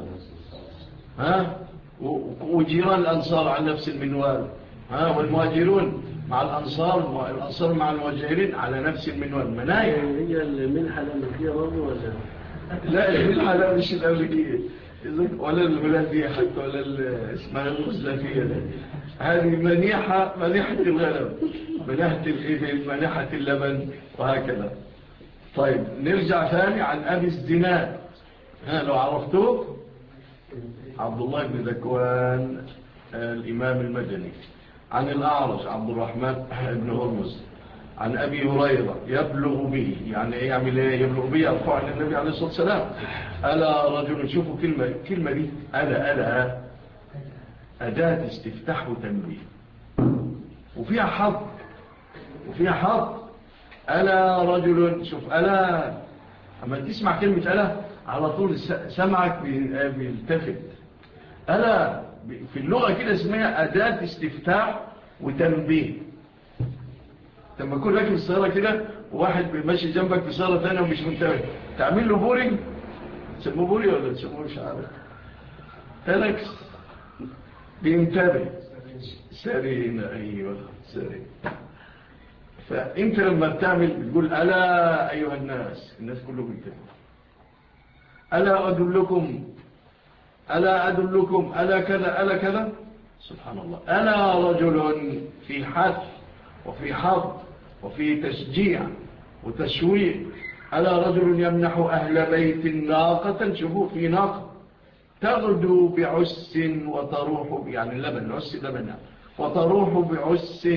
وجيران الأنصار على نفس المنوال والمهاجرون مع الأنصار مع المهاجرين على نفس المنوال. منايا هي المنحة الأمريكية برضه ولا؟ لا المنحة لا مش الأمريكية ولا الهولندية حتى ولا اسمها الغزلفية ده. هذه منيحة الغنم، منيحة الإبل، منيحة اللبن، وهكذا. طيب نرجع ثاني عن أبي الزناد. لو عرفتوه، عبد الله بن ذكوان الإمام المدني. عن الأعرج عبد الرحمن بن هرمز. عن أبي هريرة يبلغ به، يعني يعمل ايه؟ يبلغ به يرفع عن النبي عليه الصلاة والسلام. ألا رجل، شوفوا كلمة دي، ألا أداة استفتاح وتنبيه، وفيها حظ. ألا رجل، شوف ألا، أما تسمع كلمة ألا على طول سمعك بيلتفت. ألا في اللغة كده اسمها أداة استفتاح وتنبيه. لما يكون راكب السيارة كده وواحد ماشي جنبك في سيارة ثانية ومش منتبه، تعمل له بوري، تسموه بوري ولا تسموه مش عارف، تلكس، بينتبه، سرين. أيوة سرين. فأنت لما بتعمل بتقول ألا أيها الناس كلهم ينتبهوا. ألا أدلكم ألا كذا. سبحان الله. ألا رجل، في حث وفي حظ وفي تشجيع وتشويق. ألا رجل يمنح أهل بيت ناقة، شوفوا في ناقة تغدو بعس وتروح، يعني اللبن، العس لبن، وتروح بعس،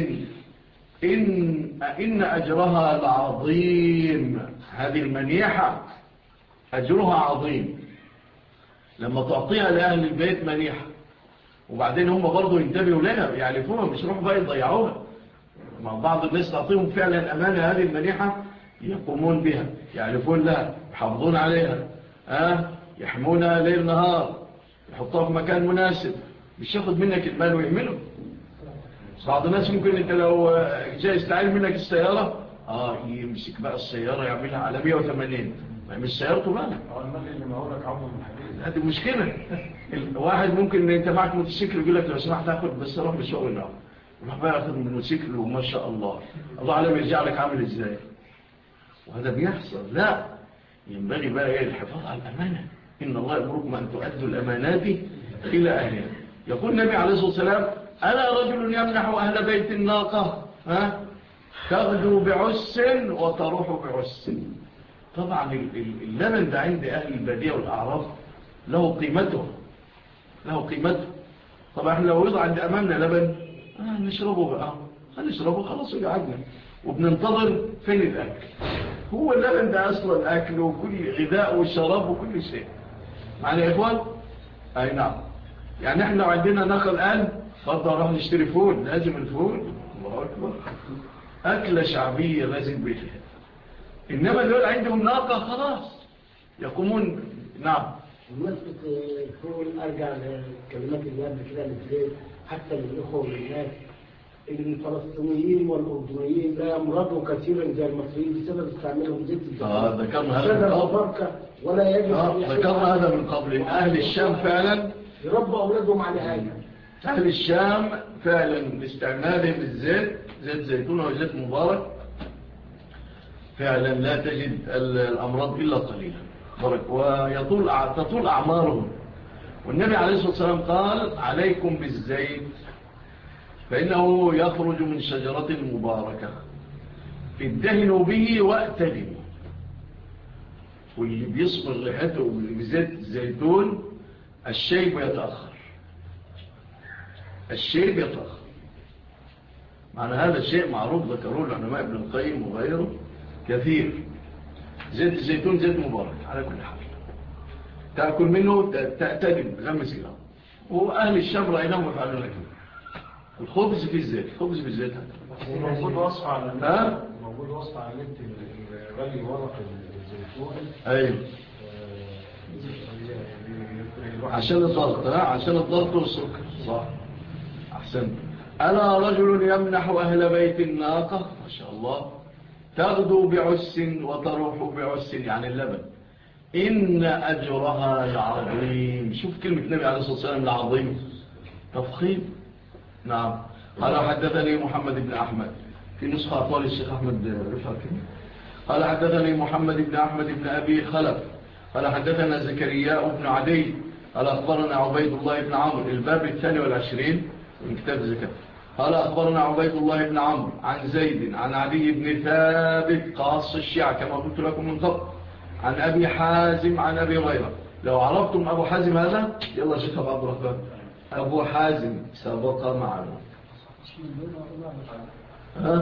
إن أجرها العظيم. هذه المنيحة أجرها عظيم. لما تعطيها لأهل البيت منيحة، وبعدين هم برضو ينتبهوا لها، يعرفوها، مش يروحوا بقى يضيعوها. مع بعض الناس تعطيهم فعلا أمانة هذه المنيحة، يقومون بها، يعرفون لها، يحافظون عليها، يحمونها ليل نهار، يحطوها في مكان مناسب، مش ياخد منك المال ويعمله. بعض الناس ممكن انت لو جاي يستعير منك السيارة، يمسك بقى السيارة يعملها على 180، ما يمس سيارته بقى. المال اللي معولك عمر من الحديث، هذه مشكلة. واحد ممكن انت معك موتوسيكل يقول لك لو سمحت اخد بس اروح مشوار النهار، يروح بقى ياخد من الموتوسيكل، وما شاء الله علم يرجع لك عامل ازاي. وهذا بيحصل. لا، ينبغي بقى الحفاظ على الأمانة. إن الله يأمركم أن تؤدوا الأمانات إلى أهلها. يقول النبي عليه الصلاة والسلام: ألا رجل يمنح أهل بيت الناقة تغدو بعس وتروح بعس. طبعا اللبن ده عند أهل البادية والأعراف له قيمته. طبعا احنا لو يضع عند أمامنا لبن نشربه بقى، نشربه خلاص وقعدنا وبننتظر فين الأكل. هو اللبن ده أصلا أكل وكل غذاء وشراب وكل شيء. معنا يا إخوان؟ أي نعم. يعني احنا لو عندنا ناقة الآن برضه نروح نشتري فول، لازم الفول، الله أكبر، أكلة شعبية لازم بيها. إنما دول عندهم ناقة خلاص يقومون. نعم. بمناسبة الفول، أرجع للكلمات اللي قبل كده اللي حتى للإخوة والناس، الفلسطينيين والأردنيين لا يمرضوا كثيرا زي المصريين بسبب استعمالهم زيت الزيتون. ذكرنا هذا من قبل. ولا يجب ذكرنا هذا من قبل. أهل الشام فعلا يربوا أولادهم على هذا. أهل الشام فعلا باستعمالهم الزيت، زيت زيتون أو زيت مبارك، فعلا لا تجد الأمراض إلا قليلا، وتطول أعمارهم. والنبي عليه الصلاة والسلام قال: عليكم بالزيت فإنه يخرج من شجرة مباركة ادهنوا به وأتدنوا. واللي بيصبر ريحته بزيت الزيتون الشيب يتأخر. معنى هذا الشيء معروف، ذكروه العلماء ابن القيم وغيره كثير. زيت الزيتون زيت مبارك على كل حال، تأكل منه تأتدن غمس كده. وأهل الشام رأيناهم يفعلون كده. الخبز في الزيت، خبز في الزيت موجود وصف على موجود وصف على النت غلي ورق الزيتون. ايوه، عشان الضغط والسكر. صح، احسن. ألا رجل يمنح أهل بيت الناقة، ما شاء الله، تغدو بعس وتروح بعس، يعني اللبن، إن أجرها العظيم. شوف كلمة النبي عليه الصلاة والسلام، العظيم تفخيم. نعم. قال: حدثني محمد بن أحمد، في نسخة أطوال الشيخ أحمد رفعت. قال: حدثني محمد بن أحمد بن أبي خلف قال: حدثنا زكريا بن عدي قال أخبرنا عبيد الله بن عمرو، الباب 22 من كتاب الزكاة. قال أخبرنا عبيد الله بن عمرو عن زيد عن علي بن ثابت قاص الشيعة كما قلت لكم من قبل، عن أبي حازم عن أبي هريرة. لو عرفتم أبو حازم هذا، يلا شيخ عبد الرحمن، أبو حازم سبق معنا. ها؟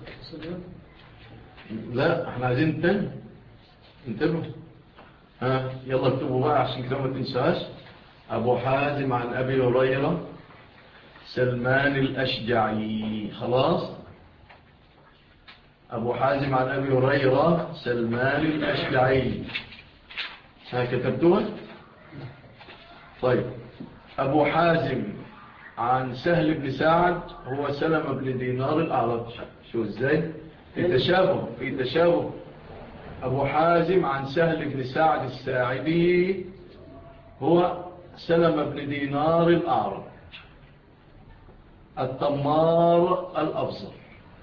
لا احنا عايزين انتبهوا. ها يلا اكتبوا بقى عشان كده ما تنساش. أبو حازم عن أبي هريرة سلمان الأشجعي. خلاص، أبو حازم عن أبي هريرة سلمان الأشجعي. ها كتبتوها؟ طيب، أبو حازم عن سهل بن سعد هو سلم بن دينار الأعرج. شو ازاي؟ في تشابه. أبو حازم عن سهل بن سعد الساعدي هو سلم بن دينار الأعرج التمار الأبصر.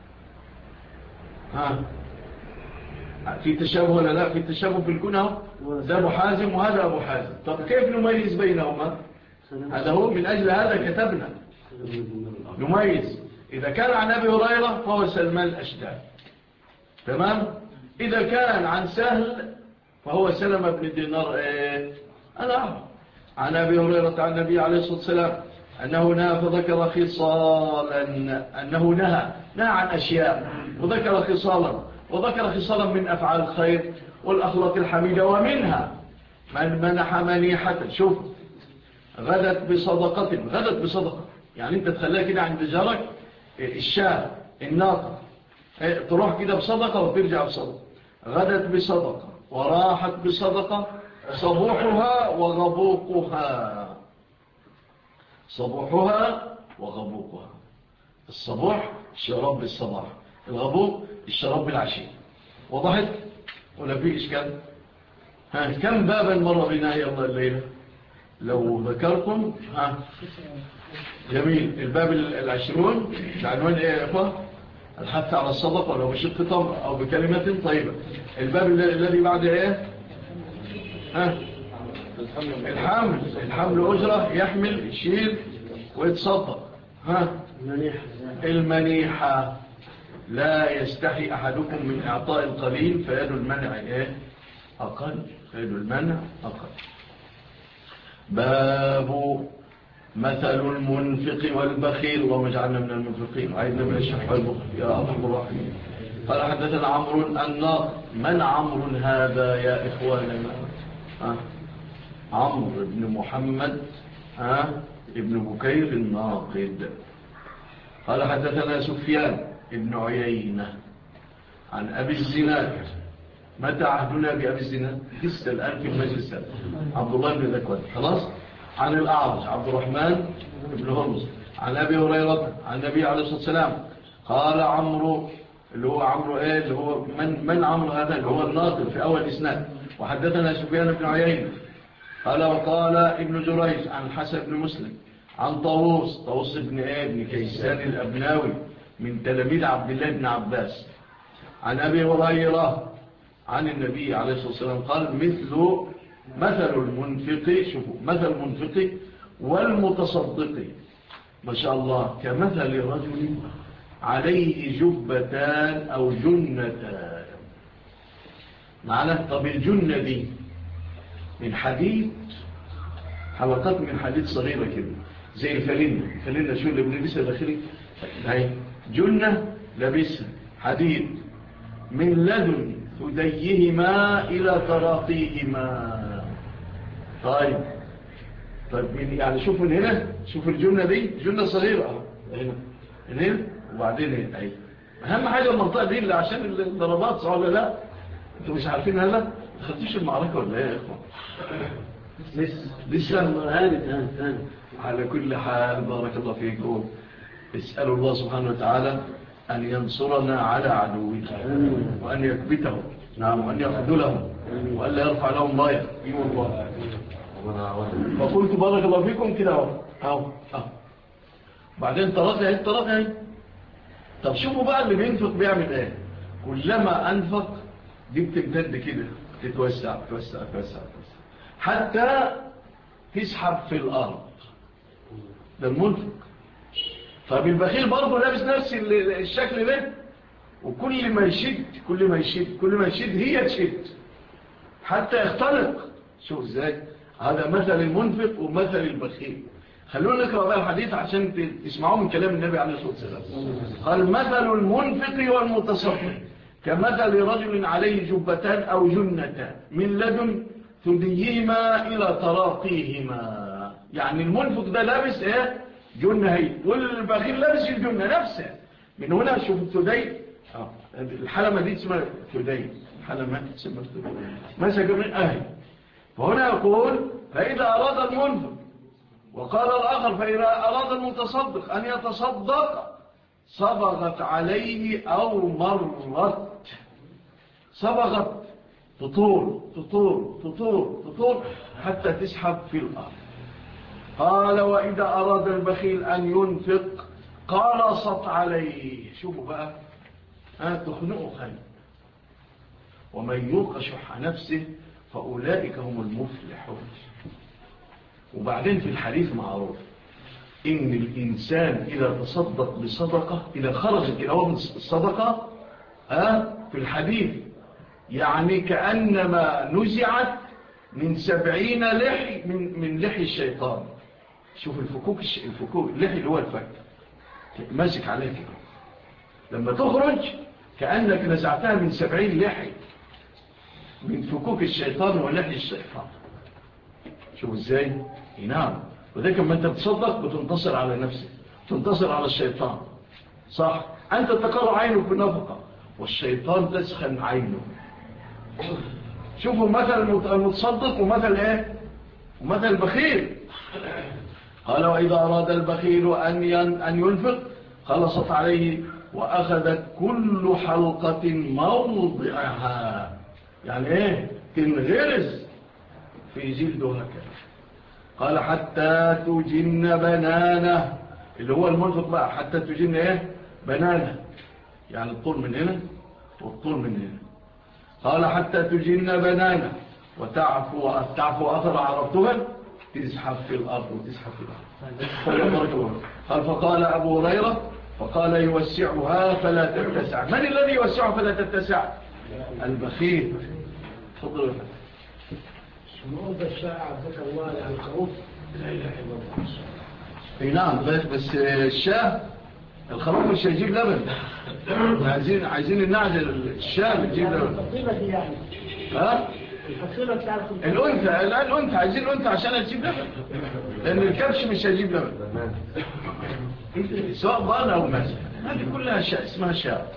ها في تشابه ولا لا؟ في تشابه في الكنى. ده أبو حازم وهذا أبو حازم. طب كيف نميز بينهما؟ هذا هو من أجل هذا كتبنا نميز. إذا كان عن أبي هريرة فهو سلمان الأشجعي، تمام. إذا كان عن سهل فهو سلم بن دينار أنا عن أبي هريرة عن النبي عليه الصلاة والسلام أنه نهى فذكر خصالا، أنه نهى عن أشياء وذكر خصالا من أفعال الخير والأخلاق الحميدة، ومنها من منح منيحة. شوف، غدت بصدقة يعني أنت تخليها كده عند جارك الشاة الناقة، تروح كده بصدقة وترجع بصدقة. غدت بصدقة وراحت بصدقة، صبوحها وغبوقها. الصبوح الشراب بالصباح، الغبوق الشراب بالعشي. وضحت ولا في إشكال؟ كم بابا مر بنا يا الله الليلة لو ذكرتم؟ جميل. الباب 20 العنوان ايه يا اخوة؟ الحث على الصدقة ولو بشق تمر او بكلمة طيبة. الباب الذي بعد ايه؟ الحمل أجرة، يحمل يشيل ويتصدق. المنيحة، لا يستحي أحدكم من إعطاء القليل فيد المنع أقل. باب مثل المنفق والبخيل. اللهم اجعلنا من المنفقين وعيدنا من الشح والبخل يا أرحم الراحمين. قال حدثنا عمرو الناقد. من عمرو هذا يا إخواننا؟ عمرو بن محمد ابن بكير الناقد. قال حدثنا سفيان ابن عيينة عن أبي الزناد. متى عهدنا بأبي الزناد؟ لسه الآن في المجلس عبد الله بن ذكوان. خلاص. عن الأعرج عبد الرحمن بن هرمز عن أبي هريرة عن النبي عليه الصلاة والسلام قال عمرو، اللي هو عمرو اللي هو من عمرو هذا اللي هو الناقد في أول إسناد. وحدثنا سفيان بن عيينة قال وقال ابن جريج عن حسن بن مسلم عن طاووس ابن كيسان الأبناوي من تلاميذ عبد الله بن عباس عن أبي هريرة عن النبي عليه الصلاة والسلام قال مثل المنفق. شوفوا، مثل المنفق والمتصدق ما شاء الله كمثل رجل عليه جبتان أو جنتان. معنى طب الجنة دي من حديد، حلقات من حديد صغيرة كده زي الفلينة شو اللي بنلبسها داخلي هاي جنة لبسها حديد من لدن ثديهما إلى تراقيهما. طيب يعني شوفوا هنا، شوفوا الجنة دي جنة صغيرة هنا وبعدين هنا. أهم حاجة المنطقة دي اللي عشان الضربات صعبة. لا انتوا مش عارفين هلا ما خدتوش المعركة ولا ايه يا اخوان؟ لسه هاني. على كل حال بارك الله فيكم. اسألوا الله سبحانه وتعالى أن ينصرنا على عدوه وأن يكبته وأن يخذلهم وأن لا يرفع لهم راية. والله فقلت بارك الله فيكم كده اهو. بعدين طرقها. طب شوفوا بقى اللي بينفق بيعمل ايه. كلما أنفق دي بتمتد كده تتوسع حتى تسحب في الأرض. ده المنفق. فبالبخيل برضه لابس نفس الشكل ده، وكل ما يشد هي تشد حتى يختلق. شوف ازاي هذا مثل المنفق ومثل البخيل. خلونا نقرأ بقى الحديث عشان تسمعوا من كلام النبي عليه الصلاة والسلام. قال مثل المنفق والمتصدق كمثل رجل عليه جبتان أو جنتان من لدن ثديهما إلى تراقيهما. يعني المنفق ده لابس ايه؟ جنة هي، والبخيل لابس الجنة نفسها. من هنا شوف الثدي، الحلمة دي اسمها ثدي، الحلمة اسمها ثدي مسك من أهل. فهنا يقول فإذا أراد المنفق، وقال الآخر فإذا أراد المتصدق أن يتصدق صبغت عليه أو مرت. صبغت تطور حتى تسحب في الأرض. قال وإذا أراد البخيل أن ينفق قرصت عليه. شوفوا بقى تخنقه خير. ومن يوق شح نفسه فأولئك هم المفلحون. وبعدين في الحديث معروف إن الإنسان إذا تصدق بصدقة، إذا خرجت الأول من الصدقة في الحديث يعني كأنما نزعت من 70 لحي من لحي الشيطان. شوف الفكوك اللحي اللي هو الفك ماسك عليك لما تخرج كأنك نزعتها من 70 لحي من فكوك الشيطان ولحي الشيطان. شوف ازاي ينام. وذلك لما انت بتصدق بتنتصر على نفسك، تنتصر على الشيطان. صح، انت تقر عينك بالنفقة والشيطان تسخن عينه. شوفوا مثل المتصدق ومثل ايه ومثل البخيل. قال وإذا أراد البخيل أن ينفق خلصت عليه وأخذت كل حلقة موضعها. يعني ايه؟ تنغرز في جلده هكذا. قال حتى تجن بنانه، اللي هو المنفق بقى، حتى تجن ايه؟ بنانه، يعني الطول من هنا والطول من هنا. قال حتى تجن بنانه وتعفو أثر عرفتها، تزحف في الأرض وتزحف في الأرض. قال فقال أبو هريرة فقال يوسعها فلا تتسع. من الذي يوسعها فلا تتسع؟ البخيل. تفضل. شنو ذا الشاعر ذكر الله عن الخروف؟ لا إله إلا الله. اي نعم، بس الشاه الخروف مش هيجيب لبن. عايزين النعجة الشاه بتجيب لبن. الفصيلة دي يعني الفصيلة بتاعت الأنثى عايزين الأنثى عشان تجيب لبن، لأن الكبش مش هيجيب لبن سواء ضان أو ماذا. هذه كلها شاء اسمها شاء.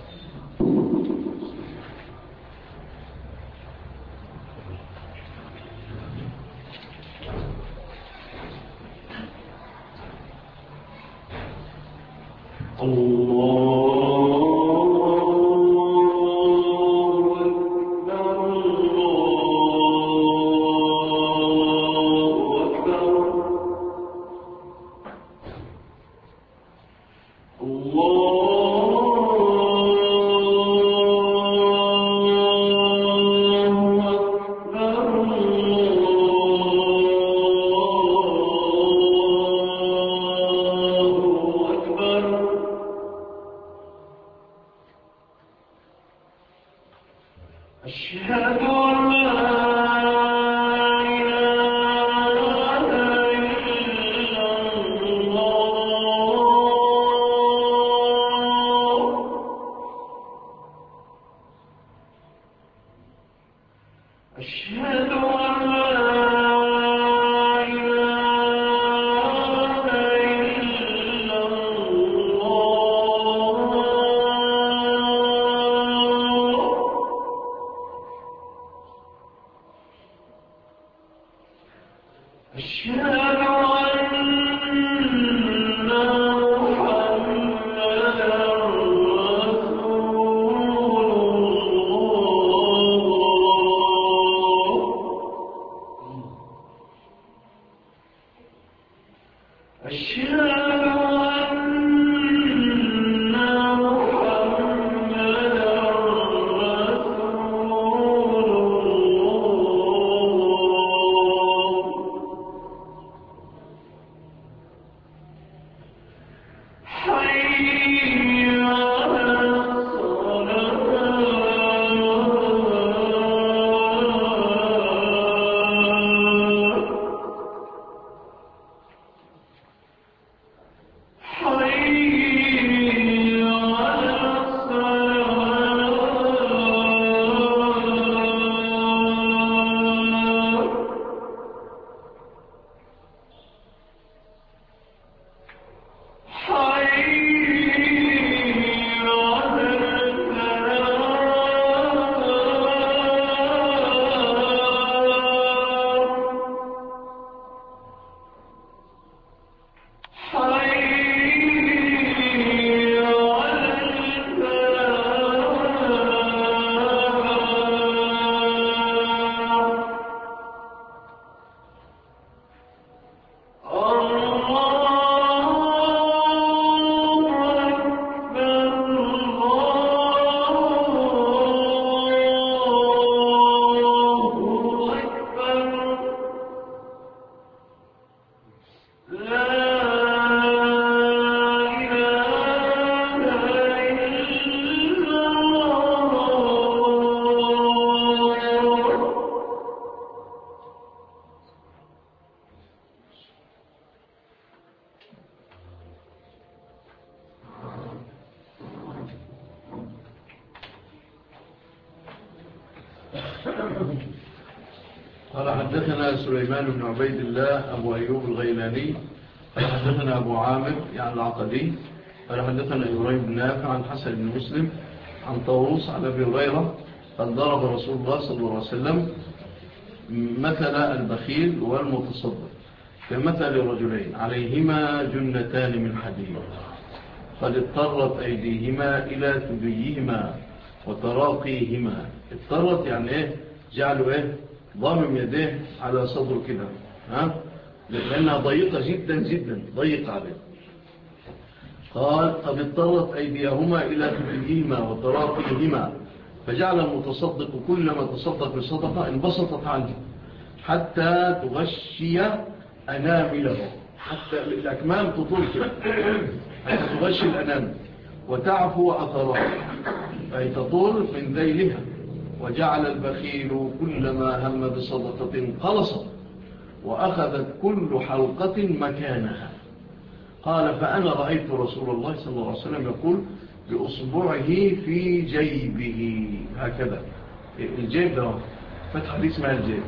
قال حدثنا سليمان بن عبيد الله أبو أيوب الغيلاني قال حدثنا أبو عامر يعني العقدي قال حدثنا إبراهيم بن نافع عن حسن بن مسلم عن طاووس عن أبي هريرة قال ضرب رسول الله صلى الله عليه وسلم مثل البخيل والمتصدق كمثل رجلين عليهما جنتان من حديد قد اضطرت أيديهما إلى ثديهما وتراقيهما. اضطرت يعني إيه؟ جعلوا إيه؟ ضامم يديه على صدره كده لأنها ضيقة جدا جدا ضيق عليه. قال قد اضطرت أيديهما إلى ثديهما وتراقيهما فجعل المتصدق كلما تصدق بصدقة انبسطت عنه حتى تغشي أنامله، حتى الأكمام تطول كده حتى تغشي الأنام وتعفو أثرها أي تطول من ذيلها. وجعل البخيل كلما هم بصدقة خلصت وأخذت كل حلقة مكانها. قال فأنا رأيت رسول الله صلى الله عليه وسلم يقول بأصبعه في جيبه هكذا. الجيب ده فتح دي اسمها الجيب.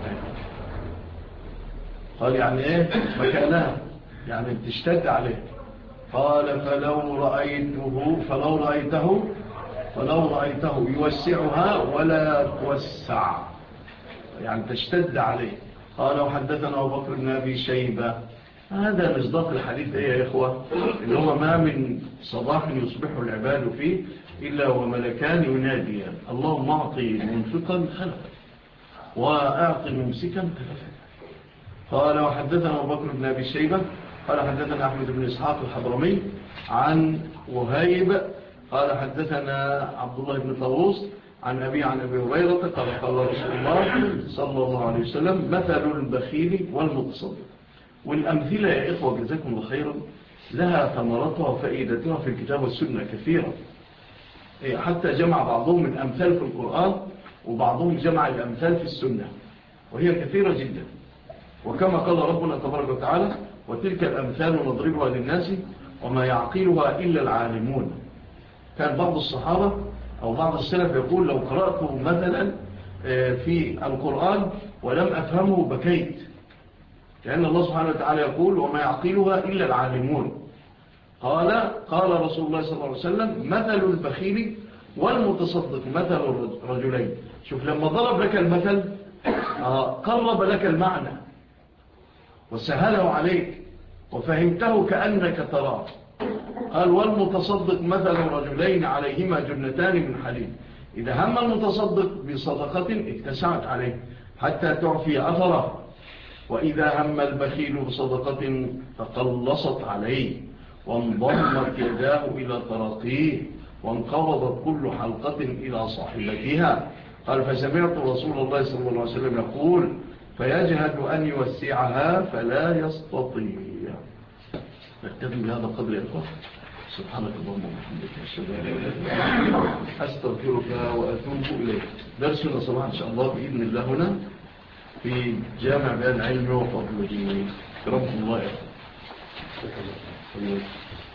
قال يعني ايه مكانها يعني بتشتد عليه. قال فلو رأيته يوسعها ولا توسع يعني تشتد عليه. قال وحدثنا أبو بكر بن أبي شيبة. هذا مصداق الحديث ايه يا إخوة اللي هو ما من صباح يصبح العباد فيه إلا وملكان يناديان اللهم أعطي منفقا خلفا وأعطي ممسكا خلفا. قال وحدثنا أبو بكر بن أبي شيبة قال حدثنا أحمد بن إسحاق الحضرمي عن وهيب قال حدثنا عبد الله بن طاووس عن أبي هريرة قال رسول الله صلى الله عليه وسلم مثل البخيل والمتصدق. والأمثلة يا إخوة جزاكم الله خيرا لها ثمرتها وفائدتها في الكتاب والسنة كثيرة. حتى جمع بعضهم الأمثال في القرآن وبعضهم جمع الأمثال في السنة وهي كثيرة جدا. وكما قال ربنا تبارك وتعالى وتلك الأمثال نضربها للناس وما يعقلها إلا العالمون. كان بعض الصحابة أو بعض السلف يقول لو قرأت مثلا في القرآن ولم أفهمه بكيت لأن الله سبحانه وتعالى يقول وما يعقلها إلا العالمون. قال رسول الله صلى الله عليه وسلم مثل البخيل والمتصدق مثل رجلين. شوف لما ضرب لك المثل قرب لك المعنى وسهله عليك وفهمته كأنك تراه. قال والمتصدق مثل رجلين عليهما جنتان من حديد إذا هم المتصدق بصدقة اتسعت عليه حتى تعفي أثره وإذا هم البخيل بصدقة تقلصت عليه وانضمت يداه إلى تراقيه وانقبضت كل حلقة إلى صاحبتها. قال فسمعت رسول الله صلى الله عليه وسلم يقول فيجهد أن يوسعها فلا يستطيع. نكتفي بهذا القدر يا إخوة. سبحانك اللهم وبحمدك أشهد أن لا إله إلا أنت أستغفرك وأتوب إليك. درسنا صباحا إن شاء الله بإذن الله هنا في جامع بيان علم وفضله. كرمكم الله يا أخوة.